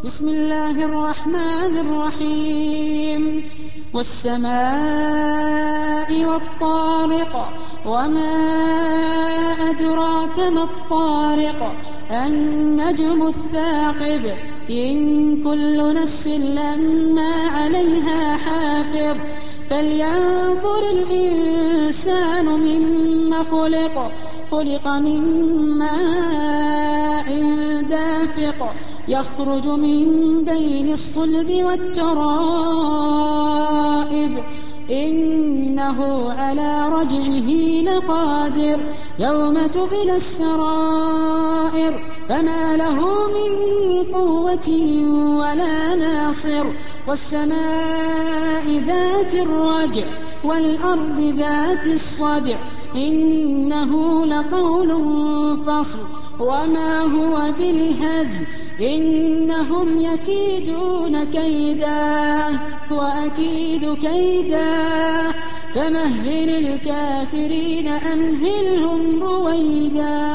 بسم الله الرحمن الرحيم والسماء والطارق وما أدراك ما الطارق النجم الثاقب إن كل نفس لما عليها حافظ فلينظر الإنسان مما خلق من ماء دافق يخرج من بين الصلب والترائب إنه على رجعه لقادر يوم تبلى السرائر فما له من قوة ولا ناصر والسماء ذات الرجع والأرض ذات الصدع إنه لقول فصل وما هو بالهزل إنهم يكيدون كيدا وأكيد كيدا فمهل الكافرين أمهلهم رويدا